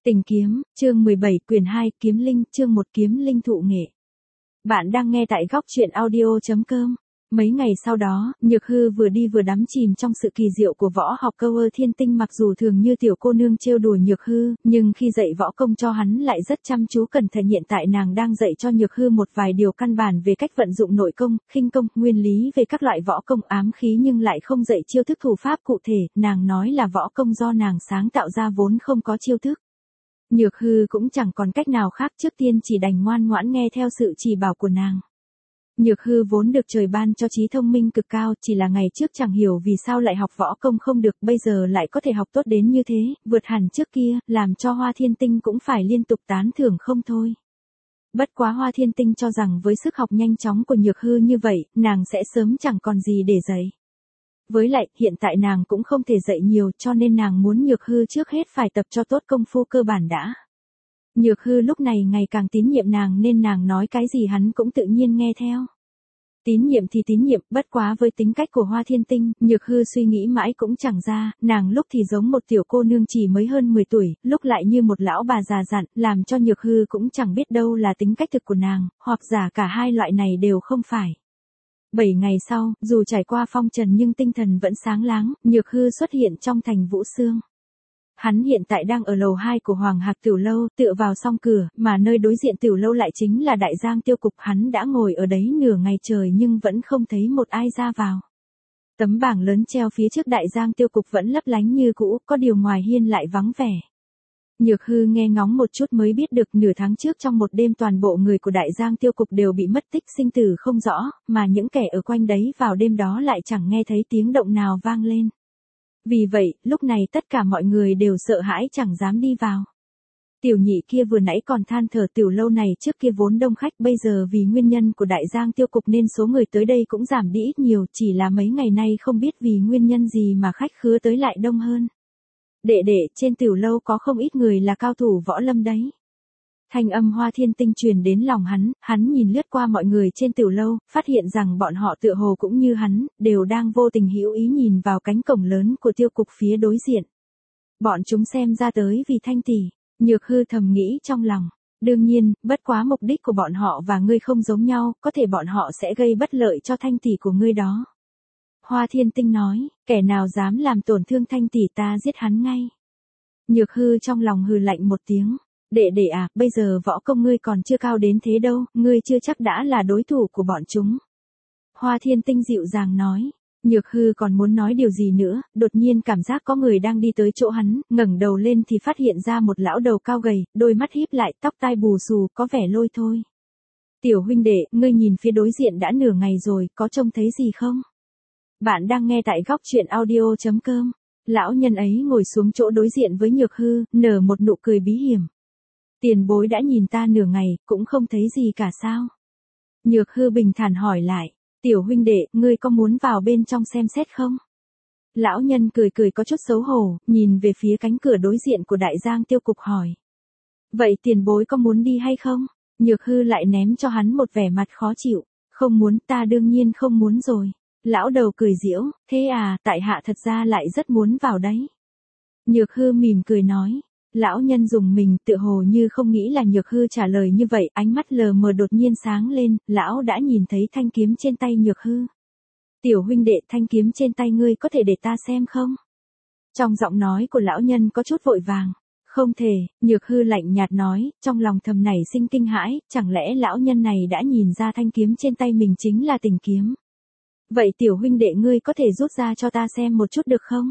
Tình kiếm, chương 17, quyển 2, kiếm linh, chương 1, kiếm linh thụ nghệ. Bạn đang nghe tại góc truyện audio.com. Mấy ngày sau đó, Nhược Hư vừa đi vừa đắm chìm trong sự kỳ diệu của võ học Câu Ơ Thiên Tinh, mặc dù thường như tiểu cô nương trêu đùa Nhược Hư, nhưng khi dạy võ công cho hắn lại rất chăm chú cẩn thận. Hiện tại nàng đang dạy cho Nhược Hư một vài điều căn bản về cách vận dụng nội công, khinh công, nguyên lý về các loại võ công ám khí, nhưng lại không dạy chiêu thức thủ pháp cụ thể. Nàng nói là võ công do nàng sáng tạo ra vốn không có chiêu thức. Nhược Hư cũng chẳng còn cách nào khác, trước tiên chỉ đành ngoan ngoãn nghe theo sự chỉ bảo của nàng. Nhược Hư vốn được trời ban cho trí thông minh cực cao, chỉ là ngày trước chẳng hiểu vì sao lại học võ công không được, bây giờ lại có thể học tốt đến như thế, vượt hẳn trước kia, làm cho Hoa Thiên Tinh cũng phải liên tục tán thưởng không thôi. Bất quá Hoa Thiên Tinh cho rằng với sức học nhanh chóng của Nhược Hư như vậy, nàng sẽ sớm chẳng còn gì để dạy. Với lại, hiện tại nàng cũng không thể dạy nhiều, cho nên nàng muốn Nhược Hư trước hết phải tập cho tốt công phu cơ bản đã. Nhược Hư lúc này ngày càng tín nhiệm nàng, nên nàng nói cái gì hắn cũng tự nhiên nghe theo. Tín nhiệm thì tín nhiệm, bất quá với tính cách của Hoa Thiên Tinh, Nhược Hư suy nghĩ mãi cũng chẳng ra, nàng lúc thì giống một tiểu cô nương chỉ mới hơn 10 tuổi, lúc lại như một lão bà già dặn, làm cho Nhược Hư cũng chẳng biết đâu là tính cách thực của nàng, hoặc giả cả hai loại này đều không phải. 7 ngày sau, dù trải qua phong trần nhưng tinh thần vẫn sáng láng, Nhược Hư xuất hiện trong thành Vũ Xương. Hắn hiện tại đang ở lầu 2 của Hoàng Hạc Tiểu Lâu, tựa vào song cửa, mà nơi đối diện Tiểu Lâu lại chính là Đại Giang Tiêu Cục. Hắn đã ngồi ở đấy nửa ngày trời nhưng vẫn không thấy một ai ra vào. Tấm bảng lớn treo phía trước Đại Giang Tiêu Cục vẫn lấp lánh như cũ, có điều ngoài hiên lại vắng vẻ. Nhược Hư nghe ngóng một chút mới biết được nửa tháng trước trong một đêm toàn bộ người của Đại Giang Tiêu Cục đều bị mất tích, sinh tử không rõ, mà những kẻ ở quanh đấy vào đêm đó lại chẳng nghe thấy tiếng động nào vang lên. Vì vậy, lúc này tất cả mọi người đều sợ hãi chẳng dám đi vào. Tiểu nhị kia vừa nãy còn than thở Tiểu Lâu này trước kia vốn đông khách, bây giờ vì nguyên nhân của Đại Giang Tiêu Cục nên số người tới đây cũng giảm đi ít nhiều, chỉ là mấy ngày nay không biết vì nguyên nhân gì mà khách khứa tới lại đông hơn. Đệ, trên Tiểu Lâu có không ít người là cao thủ võ lâm đấy. Thanh âm Hoa Thiên Tinh truyền đến lòng hắn nhìn lướt qua mọi người trên Tiểu Lâu, phát hiện rằng bọn họ tựa hồ cũng như hắn, đều đang vô tình hữu ý nhìn vào cánh cổng lớn của Tiêu Cục phía đối diện. Bọn chúng xem ra tới vì Thanh tỷ. Nhược Hư thầm nghĩ trong lòng. Đương nhiên, bất quá mục đích của bọn họ và ngươi không giống nhau, có thể bọn họ sẽ gây bất lợi cho Thanh tỷ của ngươi đó. Hoa Thiên Tinh nói, kẻ nào dám làm tổn thương Thanh tỷ ta giết hắn ngay. Nhược Hư trong lòng hừ lạnh một tiếng. Đệ à, bây giờ võ công ngươi còn chưa cao đến thế đâu, ngươi chưa chắc đã là đối thủ của bọn chúng. Hoa Thiên Tinh dịu dàng nói. Nhược Hư còn muốn nói điều gì nữa, đột nhiên cảm giác có người đang đi tới chỗ hắn, ngẩng đầu lên thì phát hiện ra một lão đầu cao gầy, đôi mắt híp lại, tóc tai bù xù, có vẻ lôi thôi. Tiểu huynh đệ, ngươi nhìn phía đối diện đã nửa ngày rồi, có trông thấy gì không? Bạn đang nghe tại góc truyện audio.com. Lão nhân ấy ngồi xuống chỗ đối diện với Nhược Hư, nở một nụ cười bí hiểm. Tiền bối đã nhìn ta nửa ngày, cũng không thấy gì cả sao? Nhược Hư bình thản hỏi lại, tiểu huynh đệ, ngươi có muốn vào bên trong xem xét không? Lão nhân cười có chút xấu hổ, nhìn về phía cánh cửa đối diện của Đại Giang Tiêu Cục hỏi. Vậy tiền bối có muốn đi hay không? Nhược Hư lại ném cho hắn một vẻ mặt khó chịu, không muốn, ta đương nhiên không muốn rồi. Lão đầu cười giễu, thế à, tại hạ thật ra lại rất muốn vào đấy. Nhược Hư mỉm cười nói. Lão nhân dùng mình, tựa hồ như không nghĩ là Nhược Hư trả lời như vậy, ánh mắt lờ mờ đột nhiên sáng lên, lão đã nhìn thấy thanh kiếm trên tay Nhược Hư. Tiểu huynh đệ, thanh kiếm trên tay ngươi có thể để ta xem không? Trong giọng nói của lão nhân có chút vội vàng. Không thể, Nhược Hư lạnh nhạt nói, trong lòng thầm nảy sinh kinh hãi, chẳng lẽ lão nhân này đã nhìn ra thanh kiếm trên tay mình chính là tình kiếm? Vậy tiểu huynh đệ ngươi có thể rút ra cho ta xem một chút được không?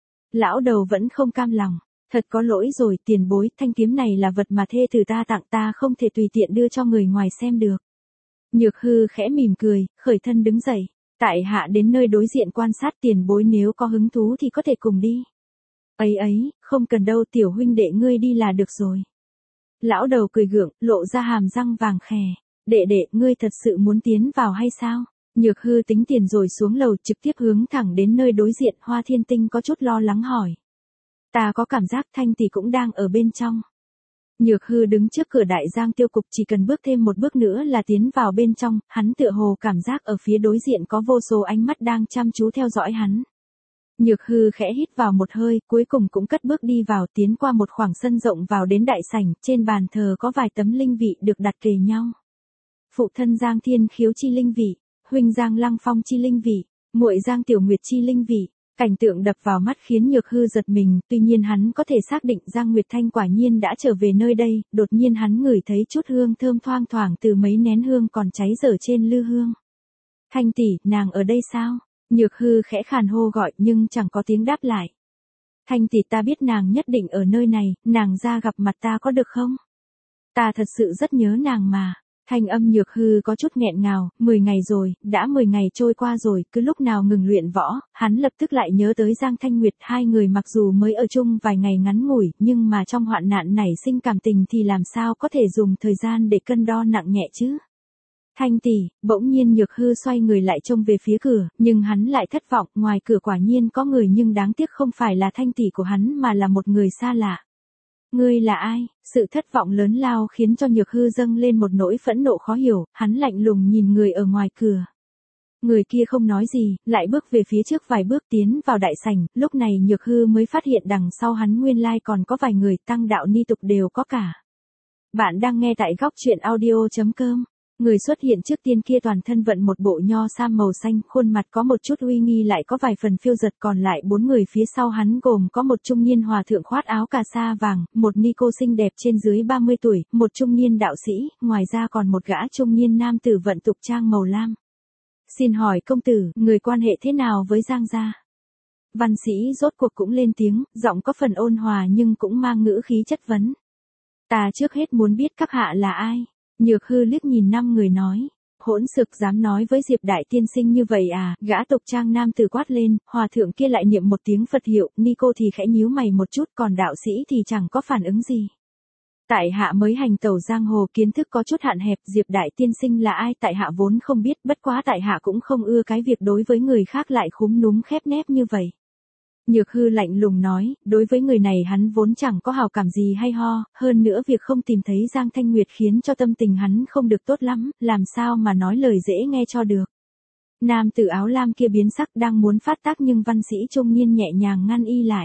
Lão đầu vẫn không cam lòng. Thật có lỗi rồi, tiền bối, thanh kiếm này là vật mà thê tử ta tặng, ta không thể tùy tiện đưa cho người ngoài xem được. Nhược Hư khẽ mỉm cười, khởi thân đứng dậy. Tại hạ đến nơi đối diện quan sát, tiền bối nếu có hứng thú thì có thể cùng đi. Ấy, không cần đâu, tiểu huynh đệ ngươi đi là được rồi. Lão đầu cười gượng, lộ ra hàm răng vàng khè. Đệ, ngươi thật sự muốn tiến vào hay sao? Nhược Hư tính tiền rồi xuống lầu, trực tiếp hướng thẳng đến nơi đối diện. Hoa Thiên Tinh có chút lo lắng hỏi. Ta có cảm giác Thanh tỷ cũng đang ở bên trong. Nhược Hư đứng trước cửa Đại Giang Tiêu Cục, chỉ cần bước thêm một bước nữa là tiến vào bên trong, hắn tựa hồ cảm giác ở phía đối diện có vô số ánh mắt đang chăm chú theo dõi hắn. Nhược hư khẽ hít vào một hơi, cuối cùng cũng cất bước đi vào, tiến qua một khoảng sân rộng vào đến đại sảnh, trên bàn thờ có vài tấm linh vị được đặt kề nhau. Phụ thân Giang Thiên Khiếu chi linh vị, huynh Giang Lăng Phong chi linh vị, muội Giang Tiểu Nguyệt chi linh vị. Cảnh tượng đập vào mắt khiến Nhược hư giật mình, tuy nhiên hắn có thể xác định Giang Nguyệt Thanh quả nhiên đã trở về nơi đây, đột nhiên hắn ngửi thấy chút hương thơm thoang thoảng từ mấy nén hương còn cháy dở trên lư hương. Thanh tỷ, nàng ở đây sao? Nhược hư khẽ khàn hô gọi nhưng chẳng có tiếng đáp lại. Thanh tỷ, ta biết nàng nhất định ở nơi này, nàng ra gặp mặt ta có được không? Ta thật sự rất nhớ nàng mà. Thanh âm Nhược hư có chút nghẹn ngào, 10 ngày rồi, đã 10 ngày trôi qua rồi, cứ lúc nào ngừng luyện võ, hắn lập tức lại nhớ tới Giang Thanh Nguyệt, hai người mặc dù mới ở chung vài ngày ngắn ngủi, nhưng mà trong hoạn nạn nảy sinh cảm tình thì làm sao có thể dùng thời gian để cân đo nặng nhẹ chứ? Thanh tỷ, bỗng nhiên Nhược hư xoay người lại trông về phía cửa, nhưng hắn lại thất vọng, ngoài cửa quả nhiên có người nhưng đáng tiếc không phải là Thanh tỷ của hắn mà là một người xa lạ. Ngươi là ai? Sự thất vọng lớn lao khiến cho Nhược hư dâng lên một nỗi phẫn nộ khó hiểu, hắn lạnh lùng nhìn người ở ngoài cửa. Người kia không nói gì, lại bước về phía trước vài bước tiến vào đại sảnh, lúc này Nhược hư mới phát hiện đằng sau hắn nguyên lai còn có vài người, tăng đạo ni tục đều có cả. Bạn đang nghe tại góc truyện audio.com. Người xuất hiện trước tiên kia toàn thân vận một bộ nho sam màu xanh, khuôn mặt có một chút uy nghi lại có vài phần phiêu dật, còn lại 4 người phía sau hắn gồm có một trung niên hòa thượng khoác áo cà sa vàng, một ni cô xinh đẹp trên dưới 30 tuổi, một trung niên đạo sĩ, ngoài ra còn một gã trung niên nam tử vận tục trang màu lam. Xin hỏi công tử, người quan hệ thế nào với Giang gia? Văn sĩ rốt cuộc cũng lên tiếng, giọng có phần ôn hòa nhưng cũng mang ngữ khí chất vấn. Ta trước hết muốn biết các hạ là ai? Nhược hư liếc nhìn 5 người nói. Hỗn xược, dám nói với Diệp đại tiên sinh như vậy à? Gã tục trang nam tử quát lên, hòa thượng kia lại niệm một tiếng Phật hiệu, ni cô thì khẽ nhíu mày một chút, còn đạo sĩ thì chẳng có phản ứng gì. Tại hạ mới hành tẩu giang hồ, kiến thức có chút hạn hẹp, Diệp đại tiên sinh là ai tại hạ vốn không biết, bất quá tại hạ cũng không ưa cái việc đối với người khác lại khúm núm khép nép như vậy. Nhược hư lạnh lùng nói, đối với người này hắn vốn chẳng có hào cảm gì hay ho, hơn nữa việc không tìm thấy Giang Thanh Nguyệt khiến cho tâm tình hắn không được tốt lắm, làm sao mà nói lời dễ nghe cho được. Nam tử áo lam kia biến sắc đang muốn phát tác nhưng văn sĩ trung niên nhẹ nhàng ngăn y lại.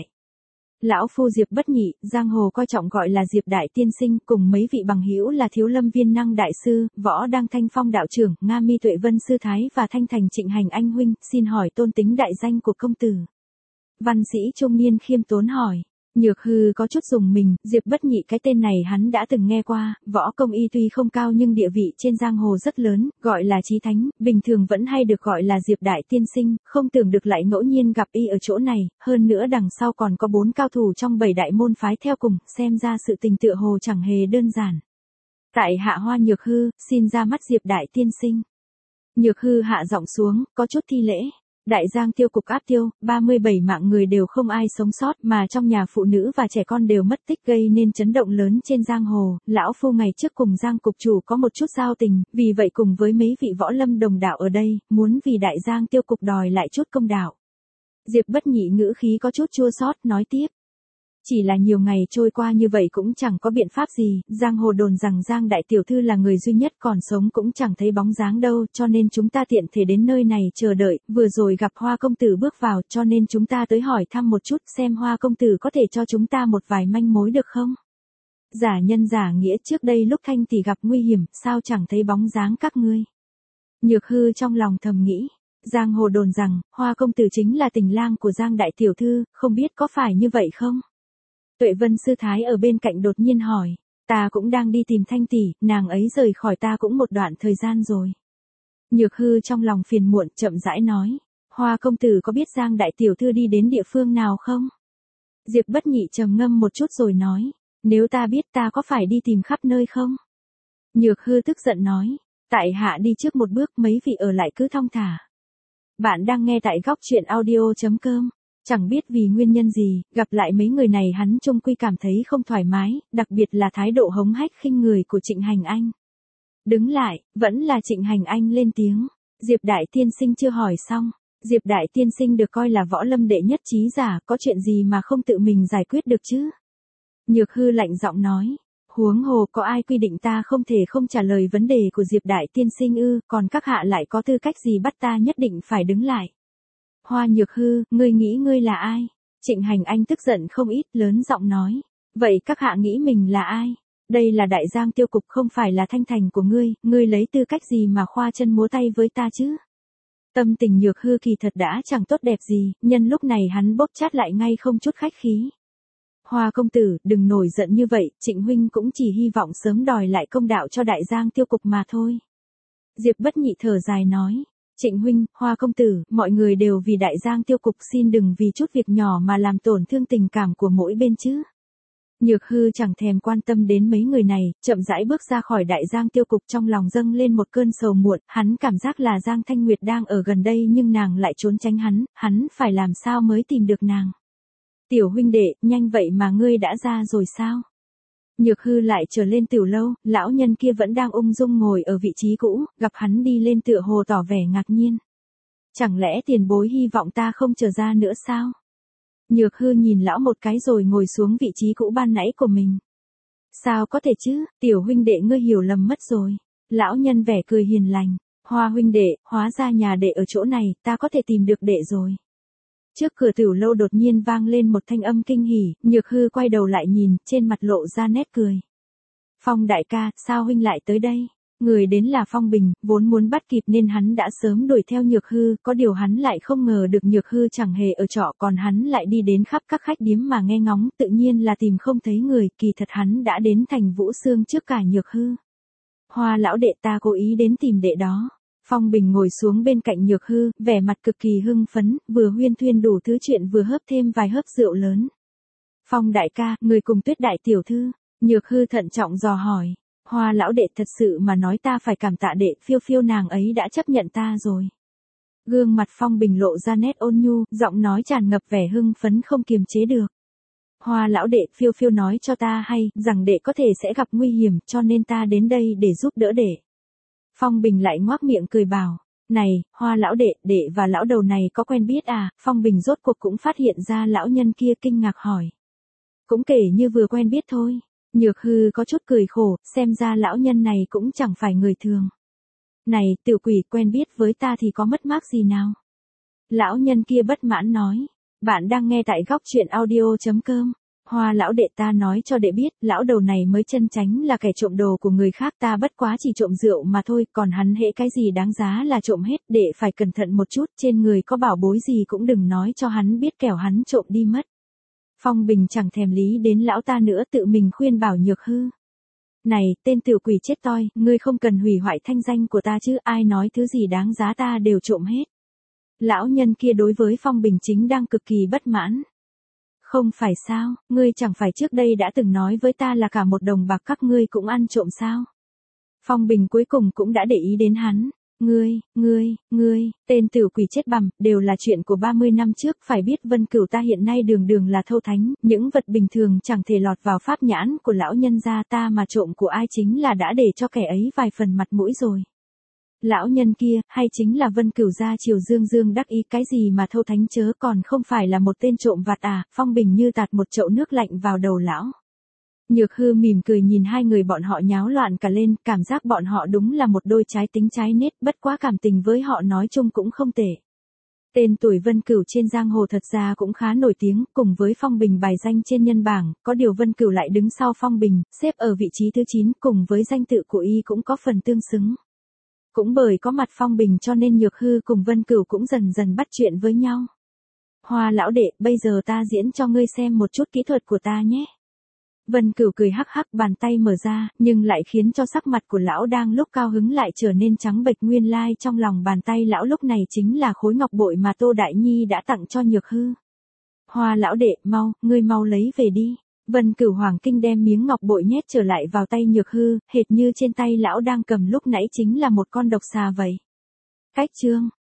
Lão phu Diệp Bất Nhị, giang hồ coi trọng gọi là Diệp đại tiên sinh, cùng mấy vị bằng hữu là Thiếu Lâm Viên Năng đại sư, Võ Đăng Thanh Phong đạo trưởng, Nga Mi Tuệ Vân sư thái và Thanh Thành Trịnh Hành anh huynh, xin hỏi tôn tính đại danh của công tử. Văn sĩ trung niên khiêm tốn hỏi. Nhược hư có chút rùng mình, Diệp Bất Nhị cái tên này hắn đã từng nghe qua, võ công y tuy không cao nhưng địa vị trên giang hồ rất lớn, gọi là chí thánh, bình thường vẫn hay được gọi là Diệp đại tiên sinh, không tưởng được lại ngẫu nhiên gặp y ở chỗ này, hơn nữa đằng sau còn có 4 cao thủ trong 7 đại môn phái theo cùng, xem ra sự tình tựa hồ chẳng hề đơn giản. Tại hạ Hoa Nhược hư, xin ra mắt Diệp đại tiên sinh. Nhược hư hạ giọng xuống, có chút thi lễ. Đại giang tiêu cục áp tiêu, 37 mạng người đều không ai sống sót, mà trong nhà phụ nữ và trẻ con đều mất tích gây nên chấn động lớn trên giang hồ. Lão phu ngày trước cùng Giang cục chủ có một chút giao tình, vì vậy cùng với mấy vị võ lâm đồng đạo ở đây, muốn vì đại giang tiêu cục đòi lại chút công đạo. Diệp Bất Nhị ngữ khí có chút chua xót nói tiếp. Chỉ là nhiều ngày trôi qua như vậy cũng chẳng có biện pháp gì, giang hồ đồn rằng Giang đại tiểu thư là người duy nhất còn sống cũng chẳng thấy bóng dáng đâu, cho nên chúng ta tiện thể đến nơi này chờ đợi, vừa rồi gặp Hoa công tử bước vào, cho nên chúng ta tới hỏi thăm một chút xem Hoa công tử có thể cho chúng ta một vài manh mối được không? Giả nhân giả nghĩa, trước đây lúc Thanh tỷ gặp nguy hiểm, sao chẳng thấy bóng dáng các ngươi? Nhược hư trong lòng thầm nghĩ. Giang hồ đồn rằng, Hoa công tử chính là tình lang của Giang đại tiểu thư, không biết có phải như vậy không? Tuệ Vân sư thái ở bên cạnh đột nhiên hỏi, ta cũng đang đi tìm Thanh tỷ, nàng ấy rời khỏi ta cũng một đoạn thời gian rồi. Nhược hư trong lòng phiền muộn chậm rãi nói, Hoa công tử có biết Giang đại tiểu thư đi đến địa phương nào không? Diệp Bất Nhị trầm ngâm một chút rồi nói, nếu ta biết ta có phải đi tìm khắp nơi không? Nhược hư tức giận nói, tại hạ đi trước một bước, mấy vị ở lại cứ thong thả. Bạn đang nghe tại góc truyện audio.com. Chẳng biết vì nguyên nhân gì, gặp lại mấy người này hắn chung quy cảm thấy không thoải mái, đặc biệt là thái độ hống hách khinh người của Trịnh Hành Anh. Đứng lại, vẫn là Trịnh Hành Anh lên tiếng. Diệp đại tiên sinh chưa hỏi xong. Diệp đại tiên sinh được coi là võ lâm đệ nhất trí giả, có chuyện gì mà không tự mình giải quyết được chứ? Nhược hư lạnh giọng nói. Huống hồ có ai quy định ta không thể không trả lời vấn đề của Diệp đại tiên sinh ư, còn các hạ lại có tư cách gì bắt ta nhất định phải đứng lại? Hoa Nhược Hư, ngươi nghĩ ngươi là ai? Trịnh Hành Anh tức giận không ít, lớn giọng nói. Vậy các hạ nghĩ mình là ai? Đây là Đại Giang Tiêu Cục, không phải là Thanh Thành của ngươi lấy tư cách gì mà khoa chân múa tay với ta chứ? Tâm tình Nhược Hư kỳ thật đã chẳng tốt đẹp gì, nhân lúc này hắn bốc chát lại ngay không chút khách khí. Hoa công tử, đừng nổi giận như vậy, Trịnh huynh cũng chỉ hy vọng sớm đòi lại công đạo cho Đại Giang Tiêu Cục mà thôi. Diệp Bất Nhị thở dài nói. Trịnh huynh, Hoa công tử, mọi người đều vì Đại Giang Tiêu Cục, xin đừng vì chút việc nhỏ mà làm tổn thương tình cảm của mỗi bên chứ. Nhược Hư chẳng thèm quan tâm đến mấy người này, chậm rãi bước ra khỏi Đại Giang Tiêu Cục, trong lòng dâng lên một cơn sầu muộn, hắn cảm giác là Giang Thanh Nguyệt đang ở gần đây nhưng nàng lại trốn tránh hắn phải làm sao mới tìm được nàng. Tiểu huynh đệ, nhanh vậy mà ngươi đã ra rồi sao? Nhược Hư lại trở lên tiểu lâu, lão nhân kia vẫn đang ung dung ngồi ở vị trí cũ, gặp hắn đi lên tựa hồ tỏ vẻ ngạc nhiên. Chẳng lẽ tiền bối hy vọng ta không trở ra nữa sao? Nhược Hư nhìn lão một cái rồi ngồi xuống vị trí cũ ban nãy của mình. Sao có thể chứ, tiểu huynh đệ ngươi hiểu lầm mất rồi. Lão nhân vẻ cười hiền lành. Hoa huynh đệ, hóa ra nhà đệ ở chỗ này, ta có thể tìm được đệ rồi. Trước cửa tiểu lâu đột nhiên vang lên một thanh âm kinh hỉ, Nhược Hư quay đầu lại nhìn, trên mặt lộ ra nét cười. Phong đại ca, sao huynh lại tới đây? Người đến là Phong Bình, vốn muốn bắt kịp nên hắn đã sớm đuổi theo Nhược Hư, có điều hắn lại không ngờ được Nhược Hư chẳng hề ở trọ, còn hắn lại đi đến khắp các khách điếm mà nghe ngóng, tự nhiên là tìm không thấy người, kỳ thật hắn đã đến thành Vũ Xương trước cả Nhược Hư. Hoa lão đệ, ta cố ý đến tìm đệ đó. Phong Bình ngồi xuống bên cạnh Nhược Hư, vẻ mặt cực kỳ hưng phấn, vừa huyên thuyên đủ thứ chuyện vừa hớp thêm vài hớp rượu lớn. Phong đại ca, người cùng Tuyết đại tiểu thư. Nhược Hư thận trọng dò hỏi. Hoa lão đệ, thật sự mà nói ta phải cảm tạ đệ, phiêu phiêu nàng ấy đã chấp nhận ta rồi. Gương mặt Phong Bình lộ ra nét ôn nhu, giọng nói tràn ngập vẻ hưng phấn không kiềm chế được. Hoa lão đệ, phiêu phiêu nói cho ta hay, rằng đệ có thể sẽ gặp nguy hiểm, cho nên ta đến đây để giúp đỡ đệ. Phong Bình lại ngoác miệng cười bảo. Này, Hoa lão đệ, đệ và lão đầu này có quen biết à? Phong Bình rốt cuộc cũng phát hiện ra lão nhân kia, kinh ngạc hỏi. Cũng kể như vừa quen biết thôi. Nhược Hư có chút cười khổ, xem ra lão nhân này cũng chẳng phải người thường. Này, tiểu quỷ, quen biết với ta thì có mất mát gì nào? Lão nhân kia bất mãn nói. Bạn đang nghe tại góc truyện audio.com. Hoa lão đệ, ta nói cho đệ biết, lão đầu này mới chân chánh là kẻ trộm đồ của người khác, ta bất quá chỉ trộm rượu mà thôi, còn hắn hễ cái gì đáng giá là trộm hết, đệ phải cẩn thận một chút, trên người có bảo bối gì cũng đừng nói cho hắn biết, kẻo hắn trộm đi mất. Phong Bình chẳng thèm lý đến lão ta nữa, tự mình khuyên bảo Nhược Hư. Này, tên tiểu quỷ chết toi, ngươi không cần hủy hoại thanh danh của ta chứ, ai nói thứ gì đáng giá ta đều trộm hết. Lão nhân kia đối với Phong Bình chính đang cực kỳ bất mãn. Không phải sao, ngươi chẳng phải trước đây đã từng nói với ta là cả một đồng bạc các ngươi cũng ăn trộm sao? Phong Bình cuối cùng cũng đã để ý đến hắn. Ngươi, tên tiểu quỷ chết bằm, đều là chuyện của 30 năm trước, phải biết Vân Cửu ta hiện nay đường đường là thâu thánh, những vật bình thường chẳng thể lọt vào pháp nhãn của lão nhân gia ta, mà trộm của ai chính là đã để cho kẻ ấy vài phần mặt mũi rồi. Lão nhân kia, hay chính là Vân Cửu gia Triều Dương đắc ý, cái gì mà thâu thánh chớ, còn không phải là một tên trộm vặt à? Phong Bình như tạt một chậu nước lạnh vào đầu lão. Nhược Hư mỉm cười nhìn hai người bọn họ nháo loạn cả lên, cảm giác bọn họ đúng là một đôi trái tính trái nết, bất quá cảm tình với họ nói chung cũng không tệ. Tên tuổi Vân Cửu trên giang hồ thật ra cũng khá nổi tiếng, cùng với Phong Bình bài danh trên nhân bảng, có điều Vân Cửu lại đứng sau Phong Bình, xếp ở vị trí thứ 9, cùng với danh tự của y cũng có phần tương xứng. Cũng bởi có mặt Phong Bình cho nên Nhược Hư cùng Vân Cửu cũng dần dần bắt chuyện với nhau. Hoa lão đệ, bây giờ ta diễn cho ngươi xem một chút kỹ thuật của ta nhé. Vân Cửu cười hắc hắc, bàn tay mở ra, nhưng lại khiến cho sắc mặt của lão đang lúc cao hứng lại trở nên trắng bệch, nguyên lai trong lòng bàn tay lão lúc này chính là khối ngọc bội mà Tô Đại Nhi đã tặng cho Nhược Hư. Hoa lão đệ, ngươi mau lấy về đi. Vân Cửu hoàng kinh đem miếng ngọc bội nhét trở lại vào tay Nhược Hư, hệt như trên tay lão đang cầm lúc nãy chính là một con độc xà vậy. Cách chương